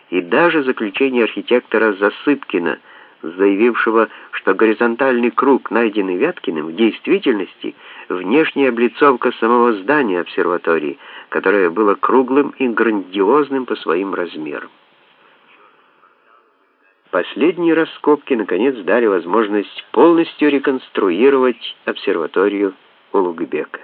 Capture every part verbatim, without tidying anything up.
и даже заключение архитектора Засыпкина, заявившего, что горизонтальный круг, найденный Вяткиным, в действительности внешняя облицовка самого здания обсерватории, которое было круглым и грандиозным по своим размерам. Последние раскопки, наконец, дали возможность полностью реконструировать обсерваторию Улугбека.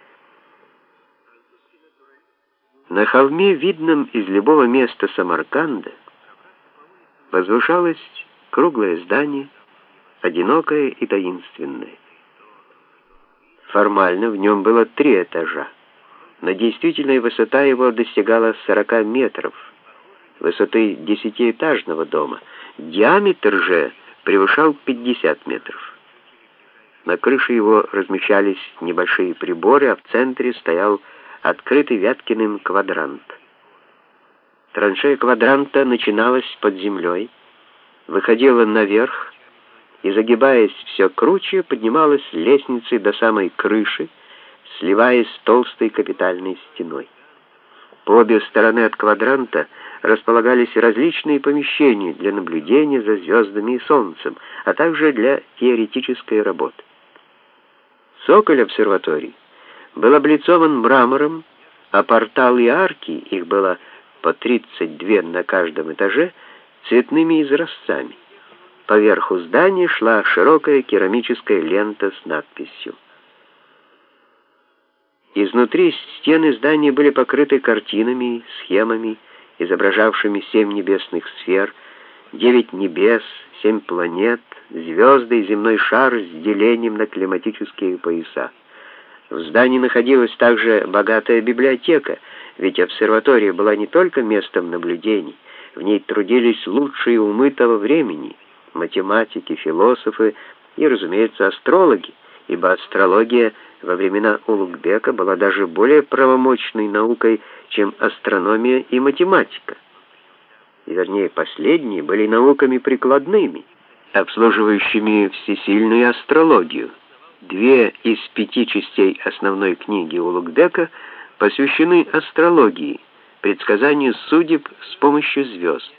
На холме, видном из любого места Самарканда, возвышалось круглое здание, одинокое и таинственное. Формально в нем было три этажа, но действительная высота его достигала сорока метров, высоты десятиэтажного дома. Диаметр же превышал пятьдесят метров. На крыше его размещались небольшие приборы, а в центре стоял открытый Вяткиным квадрант. Траншея квадранта начиналась под землей, выходила наверх и, загибаясь все круче, поднималась лестницей до самой крыши, сливаясь с толстой капитальной стеной. По обе стороны от квадранта располагались различные помещения для наблюдения за звездами и Солнцем, а также для теоретической работы. Цоколь обсерватории был облицован мрамором, а порталы и арки, их было по тридцать два на каждом этаже, цветными изразцами. По верху здания шла широкая керамическая лента с надписью. Изнутри стены здания были покрыты картинами, схемами, изображавшими семь небесных сфер, девять небес, семь планет, звезды и земной шар с делением на климатические пояса. В здании находилась также богатая библиотека, ведь обсерватория была не только местом наблюдений, в ней трудились лучшие умы того времени, математики, философы и, разумеется, астрологи, ибо астрология во времена Улугбека была даже более правомочной наукой, чем астрономия и математика. И, вернее, последние были науками прикладными, обслуживающими всесильную астрологию. Две из пяти частей основной книги Улугбека посвящены астрологии, предсказанию судеб с помощью звезд.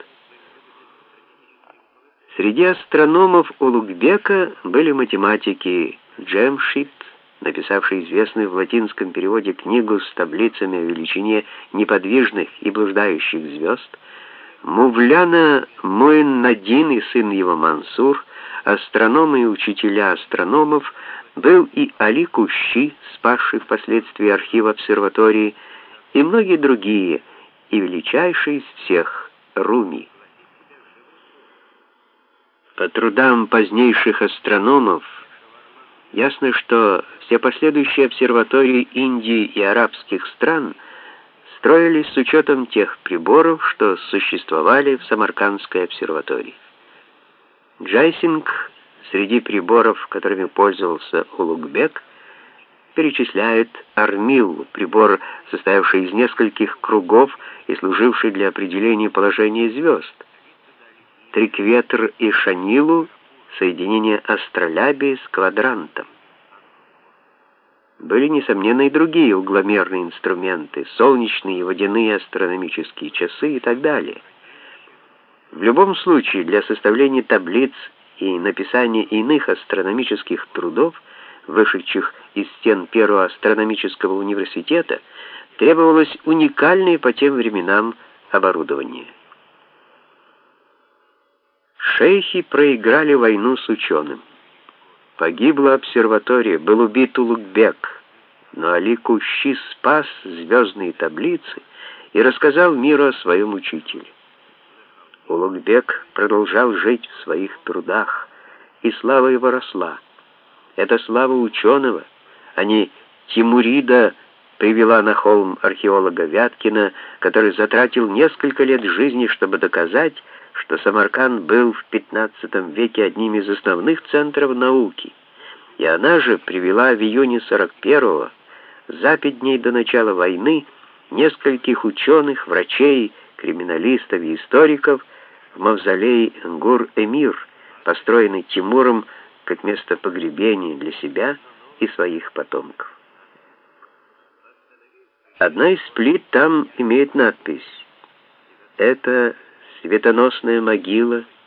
Среди астрономов Улугбека были математики Джемшид, написавший известную в латинском переводе книгу с таблицами о величине неподвижных и блуждающих звезд, Мувляна Муин-Надин и сын его Мансур, астрономы и учителя астрономов, был и Али Кущи, спасший впоследствии архив обсерватории, и многие другие, и величайший из всех — Руми. По трудам позднейших астрономов ясно, что все последующие обсерватории Индии и арабских стран строились с учетом тех приборов, что существовали в Самаркандской обсерватории. Джайсинг среди приборов, которыми пользовался Улугбек, перечисляет Армиллу, прибор, состоявший из нескольких кругов и служивший для определения положения звезд, Трикветр и Шанилу, соединение астролябии с квадрантом. Были, несомненно, и другие угломерные инструменты, солнечные и водяные астрономические часы и так далее. В любом случае, для составления таблиц и написания иных астрономических трудов, вышедших из стен Первого астрономического университета, требовалось уникальное по тем временам оборудование. Шейхи проиграли войну с ученым. Погибла обсерватория, был убит Улугбек, но Али Кущи спас звездные таблицы и рассказал миру о своем учителе. Улугбек продолжал жить в своих трудах, и слава его росла. Эта слава ученого, а не Тимурида, привела на холм археолога Вяткина, который затратил несколько лет жизни, чтобы доказать, что Самарканд был в пятнадцатом веке одним из основных центров науки, и она же привела в июне сорок первого, за пять дней до начала войны, нескольких ученых, врачей, криминалистов и историков в мавзолей Гур-Эмир, построенный Тимуром как место погребения для себя и своих потомков. Одна из плит там имеет надпись: «Это светоносная могила,